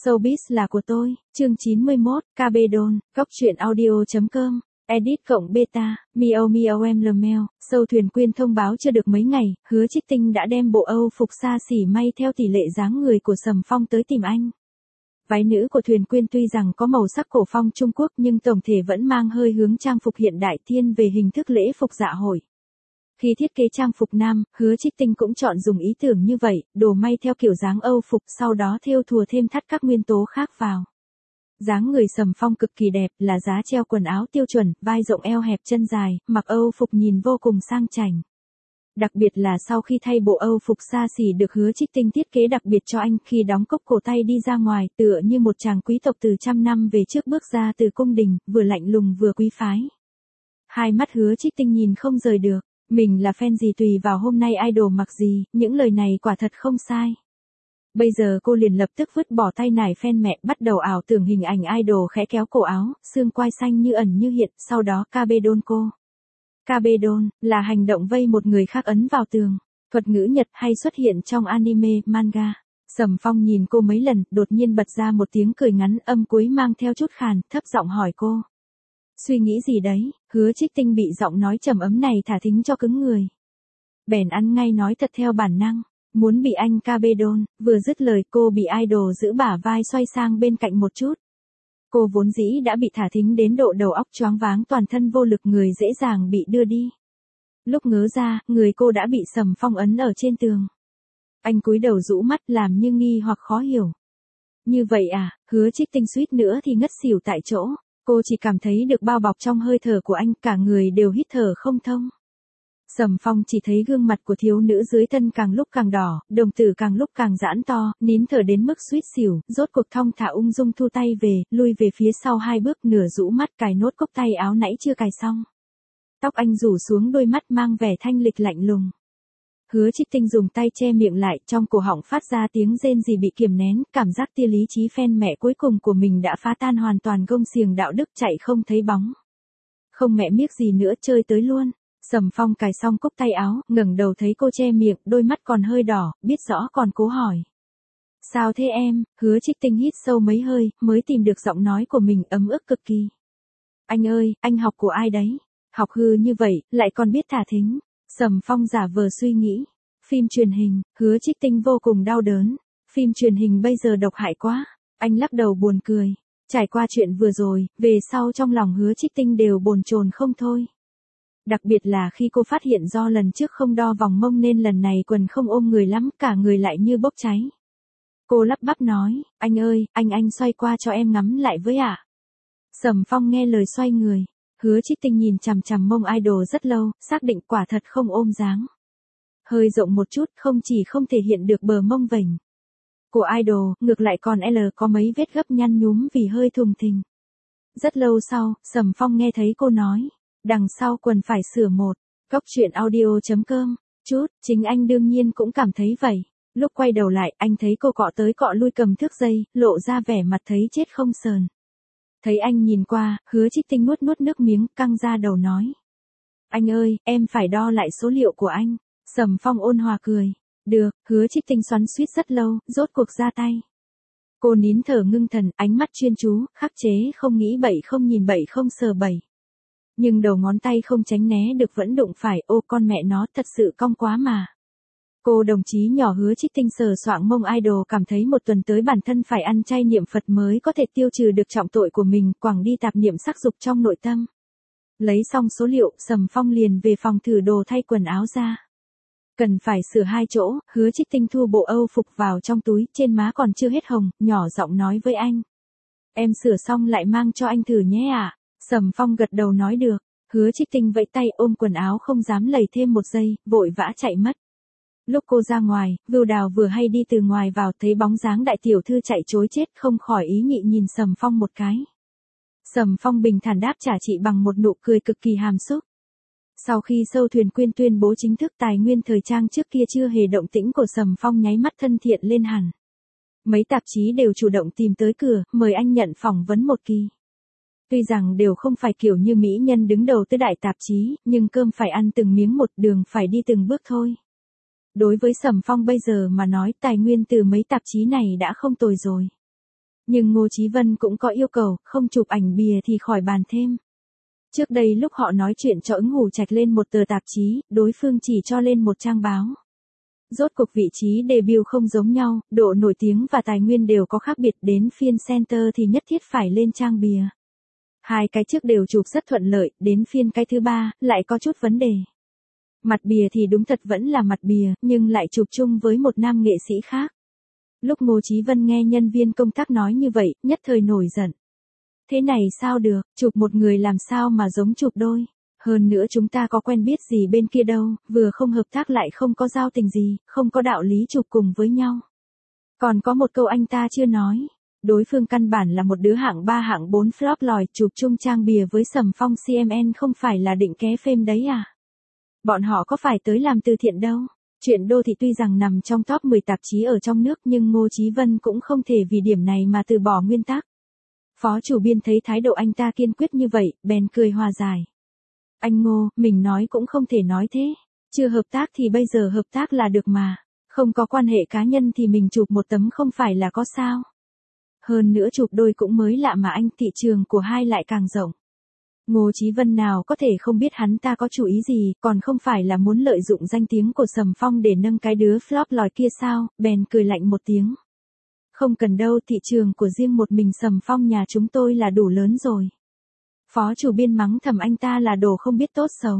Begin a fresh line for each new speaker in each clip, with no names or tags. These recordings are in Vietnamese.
Showbiz là của tôi, chương 91, KB Đôn, góc truyện audio.com, edit cộng beta, Miao Miao em Lemel, Sâu Thuyền Quyên thông báo chưa được mấy ngày, Hứa Trích Tinh đã đem bộ Âu phục xa xỉ may theo tỷ lệ dáng người của Sầm Phong tới tìm anh. Váy nữ của Thuyền Quyên tuy rằng có màu sắc cổ phong Trung Quốc nhưng tổng thể vẫn mang hơi hướng trang phục hiện đại thiên về hình thức lễ phục dạ hội. Khi thiết kế trang phục nam, Hứa Trích Tinh cũng chọn dùng ý tưởng như vậy, đồ may theo kiểu dáng Âu phục sau đó thêu thùa thêm thắt các nguyên tố khác vào. Dáng người Sầm Phong cực kỳ đẹp, là giá treo quần áo tiêu chuẩn, vai rộng eo hẹp chân dài, mặc Âu phục nhìn vô cùng sang chảnh. Đặc biệt là sau khi thay bộ Âu phục xa xỉ được Hứa Trích Tinh thiết kế đặc biệt cho anh khi đóng cốc cổ tay đi ra ngoài tựa như một chàng quý tộc từ trăm năm về trước bước ra từ cung đình, vừa lạnh lùng vừa quý phái. Hai mắt Hứa Trích Tinh nhìn không rời được. Mình là fan gì tùy vào hôm nay idol mặc gì, những lời này quả thật không sai. Bây giờ cô liền lập tức vứt bỏ tay nải fan mẹ, bắt đầu ảo tưởng hình ảnh idol khẽ kéo cổ áo, xương quai xanh như ẩn như hiện, sau đó KB Đôn cô. KB Đôn là hành động vây một người khác ấn vào tường, thuật ngữ Nhật hay xuất hiện trong anime, manga. Sầm Phong nhìn cô mấy lần, đột nhiên bật ra một tiếng cười ngắn, âm cuối mang theo chút khàn, thấp giọng hỏi cô. Suy nghĩ gì đấy? Hứa Trích Tinh bị giọng nói trầm ấm này thả thính cho cứng người. Bèn ăn ngay nói thật theo bản năng, muốn bị anh KB Đôn, vừa dứt lời cô bị idol giữ bả vai xoay sang bên cạnh một chút. Cô vốn dĩ đã bị thả thính đến độ đầu óc choáng váng toàn thân vô lực người dễ dàng bị đưa đi. Lúc ngớ ra, người cô đã bị Sầm Phong ấn ở trên tường. Anh cúi đầu rũ mắt làm như nghi hoặc khó hiểu. Như vậy à, Hứa Trích Tinh suýt nữa thì ngất xỉu tại chỗ. Cô chỉ cảm thấy được bao bọc trong hơi thở của anh, cả người đều hít thở không thông. Sầm Phong chỉ thấy gương mặt của thiếu nữ dưới thân càng lúc càng đỏ, đồng tử càng lúc càng giãn to, nín thở đến mức suýt xỉu, rốt cuộc thong thả ung dung thu tay về, lui về phía sau hai bước, nửa rũ mắt cài nốt cúc tay áo nãy chưa cài xong. Tóc anh rủ xuống, đôi mắt mang vẻ thanh lịch lạnh lùng. Hứa Trích Tinh dùng tay che miệng lại, trong cổ họng phát ra tiếng rên rỉ bị kiềm nén, cảm giác tia lý trí fan mẹ cuối cùng của mình đã phá tan hoàn toàn, gông xiềng đạo đức chạy không thấy bóng. Không mẹ miếc gì nữa, chơi tới luôn. Sầm Phong cài xong cúc tay áo, ngẩng đầu thấy cô che miệng, đôi mắt còn hơi đỏ, biết rõ còn cố hỏi. Sao thế em? Hứa Trích Tinh hít sâu mấy hơi, mới tìm được giọng nói của mình ấm ức cực kỳ. Anh ơi, anh học của ai đấy? Học hư như vậy, lại còn biết thả thính. Sầm Phong giả vờ suy nghĩ. Phim truyền hình, Hứa Trích Tinh vô cùng đau đớn. Phim truyền hình bây giờ độc hại quá. Anh lắc đầu buồn cười. Trải qua chuyện vừa rồi, về sau trong lòng Hứa Trích Tinh đều bồn chồn không thôi. Đặc biệt là khi cô phát hiện do lần trước không đo vòng mông nên lần này quần không ôm người lắm, cả người lại như bốc cháy. Cô lắp bắp nói, anh ơi, anh xoay qua cho em ngắm lại với ạ. Sầm Phong nghe lời xoay người. Hứa Trích Tinh nhìn chằm chằm mông idol rất lâu, xác định quả thật không ôm dáng. Hơi rộng một chút, không chỉ không thể hiện được bờ mông vểnh của idol, ngược lại còn có mấy vết gấp nhăn nhúm vì hơi thùng thình. Rất lâu sau, Sầm Phong nghe thấy cô nói, đằng sau quần phải sửa một. Góc truyện audio.com, chính anh đương nhiên cũng cảm thấy vậy. Lúc quay đầu lại, anh thấy cô cọ tới cọ lui cầm thước dây, lộ ra vẻ mặt thấy chết không sờn. Thấy anh nhìn qua, Hứa Trích Tinh nuốt nước miếng, căng ra đầu nói. Anh ơi, em phải đo lại số liệu của anh. Sầm Phong ôn hòa cười. Được, Hứa Trích Tinh xoắn xuýt rất lâu, rốt cuộc ra tay. Cô nín thở ngưng thần, ánh mắt chuyên chú, khắc chế không nghĩ bậy không nhìn bậy không sờ bậy. Nhưng đầu ngón tay không tránh né được vẫn đụng phải, ô con mẹ nó thật sự cong quá mà. Cô đồng chí nhỏ Hứa Trích Tinh sờ soạng mông idol, cảm thấy một tuần tới bản thân phải ăn chay niệm Phật mới có thể tiêu trừ được trọng tội của mình, quẳng đi tạp niệm sắc dục trong nội tâm. Lấy xong số liệu, Sầm Phong liền về phòng thử đồ thay quần áo ra. Cần phải sửa 2 chỗ, Hứa Trích Tinh thu bộ Âu phục vào trong túi, trên má còn chưa hết hồng, nhỏ giọng nói với anh. Em sửa xong lại mang cho anh thử nhé ạ. Sầm Phong gật đầu nói được. Hứa Trích Tinh vẫy tay ôm quần áo không dám lầy thêm một giây, vội vã chạy mất. Lúc cô ra ngoài, Vưu Đào vừa hay đi từ ngoài vào, thấy bóng dáng đại tiểu thư chạy trối chết, không khỏi ý nhị nhìn Sầm Phong một cái. Sầm Phong bình thản đáp trả chị bằng một nụ cười cực kỳ hàm xúc. Sau khi Sâu Thuyền Quyên tuyên bố chính thức tài nguyên thời trang trước kia chưa hề động tĩnh của Sầm Phong nháy mắt thân thiện lên hẳn. Mấy tạp chí đều chủ động tìm tới cửa, mời anh nhận phỏng vấn một kỳ. Tuy rằng đều không phải kiểu như mỹ nhân đứng đầu tới đại tạp chí, nhưng cơm phải ăn từng miếng một, đường phải đi từng bước thôi. Đối với Sầm Phong bây giờ mà nói, tài nguyên từ mấy tạp chí này đã không tồi rồi. Nhưng Ngô Chí Vân cũng có yêu cầu, không chụp ảnh bìa thì khỏi bàn thêm. Trước đây lúc họ nói chuyện cho ứng Hủ Trạch lên một tờ tạp chí, đối phương chỉ cho lên một trang báo. Rốt cuộc vị trí debut không giống nhau, độ nổi tiếng và tài nguyên đều có khác biệt, đến phiên center thì nhất thiết phải lên trang bìa. Hai cái trước đều chụp rất thuận lợi, đến phiên cái thứ ba, lại có chút vấn đề. Mặt bìa thì đúng thật vẫn là mặt bìa, nhưng lại chụp chung với một nam nghệ sĩ khác. Lúc Ngô Chí Vân nghe nhân viên công tác nói như vậy, nhất thời nổi giận. Thế này sao được, chụp một người làm sao mà giống chụp đôi. Hơn nữa chúng ta có quen biết gì bên kia đâu, vừa không hợp tác lại không có giao tình gì, không có đạo lý chụp cùng với nhau. Còn có một câu anh ta chưa nói. Đối phương căn bản là một đứa hạng 3 hạng 4 flop lòi, chụp chung trang bìa với Sầm Phong CMN không phải là định ké phêm đấy à? Bọn họ có phải tới làm từ thiện đâu. Chuyện đô thị tuy rằng nằm trong top 10 tạp chí ở trong nước nhưng Ngô Chí Vân cũng không thể vì điểm này mà từ bỏ nguyên tắc. Phó chủ biên thấy thái độ anh ta kiên quyết như vậy, bèn cười hòa giải. Anh Ngô, mình nói cũng không thể nói thế. Chưa hợp tác thì bây giờ hợp tác là được mà. Không có quan hệ cá nhân thì mình chụp một tấm không phải là có sao. Hơn nữa chụp đôi cũng mới lạ mà anh, thị trường của hai lại càng rộng. Ngô Chí Vân nào có thể không biết hắn ta có chủ ý gì, còn không phải là muốn lợi dụng danh tiếng của Sầm Phong để nâng cái đứa flop lòi kia sao, bèn cười lạnh một tiếng. Không cần đâu, thị trường của riêng một mình Sầm Phong nhà chúng tôi là đủ lớn rồi. Phó chủ biên mắng thầm anh ta là đồ không biết tốt xấu.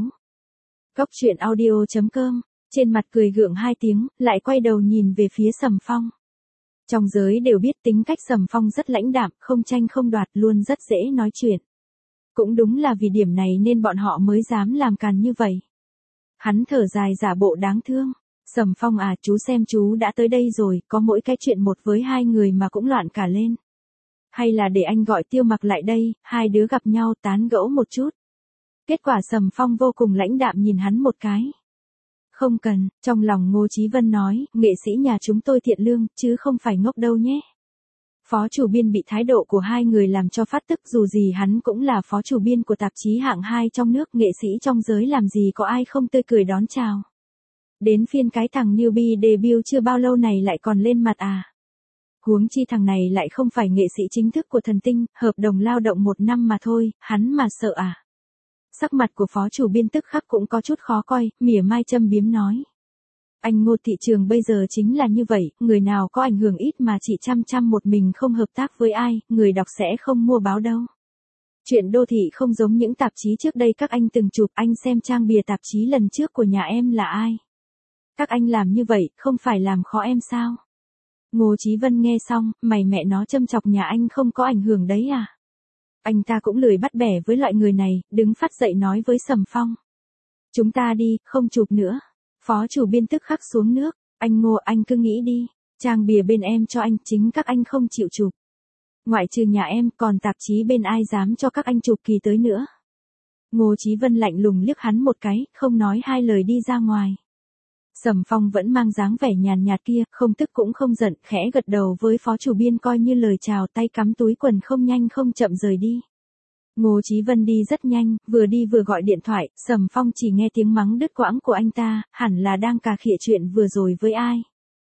Góc truyện audio.com, trên mặt cười gượng hai tiếng, lại quay đầu nhìn về phía Sầm Phong. Trong giới đều biết tính cách Sầm Phong rất lãnh đạm, không tranh không đoạt, luôn rất dễ nói chuyện. Cũng đúng là vì điểm này nên bọn họ mới dám làm càn như vậy. Hắn thở dài giả bộ đáng thương. Sầm Phong à, chú xem chú đã tới đây rồi, có mỗi cái chuyện một với hai người mà cũng loạn cả lên. Hay là để anh gọi Tiêu Mặc lại đây, hai đứa gặp nhau tán gẫu một chút. Kết quả Sầm Phong vô cùng lãnh đạm nhìn hắn một cái. Không cần, trong lòng Ngô Chí Vân nói, nghệ sĩ nhà chúng tôi thiện lương, chứ không phải ngốc đâu nhé. Phó chủ biên bị thái độ của hai người làm cho phát tức, dù gì hắn cũng là phó chủ biên của tạp chí hạng 2 trong nước, nghệ sĩ trong giới làm gì có ai không tươi cười đón chào. Đến phiên cái thằng newbie debut chưa bao lâu này lại còn lên mặt à. Huống chi thằng này lại không phải nghệ sĩ chính thức của Thần Tinh, hợp đồng lao động 1 năm mà thôi, hắn mà sợ à. Sắc mặt của phó chủ biên tức khắc cũng có chút khó coi, mỉa mai châm biếm nói. Anh Ngô, thị trường bây giờ chính là như vậy, người nào có ảnh hưởng ít mà chỉ chăm một mình không hợp tác với ai, người đọc sẽ không mua báo đâu. Chuyện đô thị không giống những tạp chí trước đây các anh từng chụp, anh xem trang bìa tạp chí lần trước của nhà em là ai. Các anh làm như vậy, không phải làm khó em sao? Ngô Chí Vân nghe xong, mày mẹ nó châm chọc nhà anh không có ảnh hưởng đấy à? Anh ta cũng lười bắt bẻ với loại người này, đứng phát dậy nói với Sầm Phong. Chúng ta đi, không chụp nữa. Phó chủ biên tức khắc xuống nước. Anh Ngô, anh cứ nghĩ đi. Trang bìa bên em cho anh, chính các anh không chịu chụp. Ngoại trừ nhà em, còn tạp chí bên ai dám cho các anh chụp kỳ tới nữa. Ngô Chí Vân lạnh lùng liếc hắn một cái, không nói hai lời đi ra ngoài. Sầm Phong vẫn mang dáng vẻ nhàn nhạt kia, không tức cũng không giận, khẽ gật đầu với phó chủ biên coi như lời chào, tay cắm túi quần không nhanh không chậm rời đi. Ngô Chí Vân đi rất nhanh, vừa đi vừa gọi điện thoại, Sầm Phong chỉ nghe tiếng mắng đứt quãng của anh ta, hẳn là đang cà khịa chuyện vừa rồi với ai.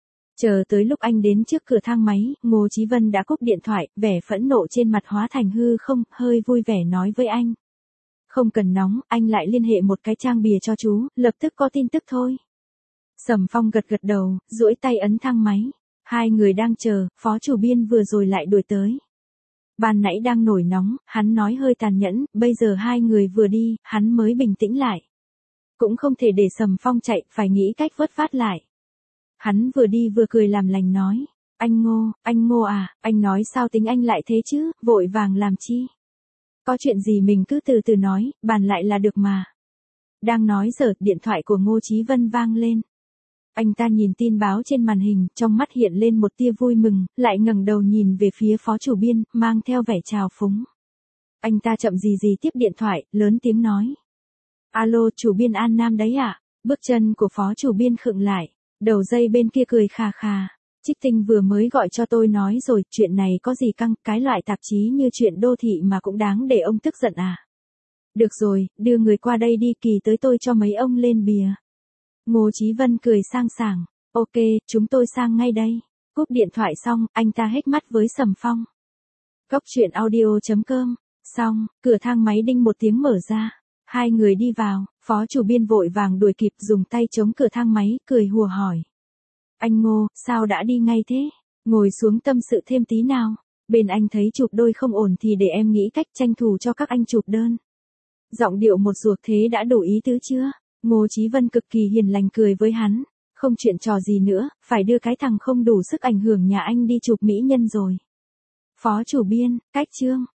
Chờ tới lúc anh đến trước cửa thang máy, Ngô Chí Vân đã cúp điện thoại, vẻ phẫn nộ trên mặt hóa thành hư không, hơi vui vẻ nói với anh. Không cần nóng, anh lại liên hệ một cái trang bìa cho chú, lập tức có tin tức thôi. Sầm Phong gật gật đầu, duỗi tay ấn thang máy. Hai người đang chờ, phó chủ biên vừa rồi lại đuổi tới. Ban nãy đang nổi nóng, hắn nói hơi tàn nhẫn, bây giờ hai người vừa đi, hắn mới bình tĩnh lại. Cũng không thể để Sầm Phong chạy, phải nghĩ cách vớt vát lại. Hắn vừa đi vừa cười làm lành nói. Anh Ngô à, anh nói sao tính anh lại thế chứ, vội vàng làm chi. Có chuyện gì mình cứ từ từ nói, bàn lại là được mà. Đang nói giờ, điện thoại của Ngô Chí Vân vang lên. Anh ta nhìn tin báo trên màn hình, trong mắt hiện lên một tia vui mừng, lại ngẩng đầu nhìn về phía phó chủ biên, mang theo vẻ trào phúng. Anh ta chậm gì tiếp điện thoại, lớn tiếng nói. Alo, chủ biên An Nam đấy ạ. Bước chân của phó chủ biên khựng lại, đầu dây bên kia cười khà khà. Trích Tinh vừa mới gọi cho tôi nói rồi, chuyện này có gì căng, cái loại tạp chí như chuyện đô thị mà cũng đáng để ông tức giận à. Được rồi, đưa người qua đây đi, kỳ tới tôi cho mấy ông lên bìa. Ngô Chí Vân cười sang sảng. Ok, chúng tôi sang ngay đây. Cúp điện thoại xong, anh ta hếch mắt với Sầm Phong. Cốc truyện audio.com. Xong, cửa thang máy đinh một tiếng mở ra. Hai người đi vào, phó chủ biên vội vàng đuổi kịp dùng tay chống cửa thang máy, cười hùa hỏi. Anh Ngô, sao đã đi ngay thế? Ngồi xuống tâm sự thêm tí nào. Bên anh thấy chụp đôi không ổn thì để em nghĩ cách tranh thủ cho các anh chụp đơn. Giọng điệu một ruột thế đã đủ ý tứ chưa? Ngô Chí Vân cực kỳ hiền lành cười với hắn. Không chuyện trò gì nữa, phải đưa cái thằng không đủ sức ảnh hưởng nhà anh đi chụp mỹ nhân rồi. Phó chủ biên, cách chương.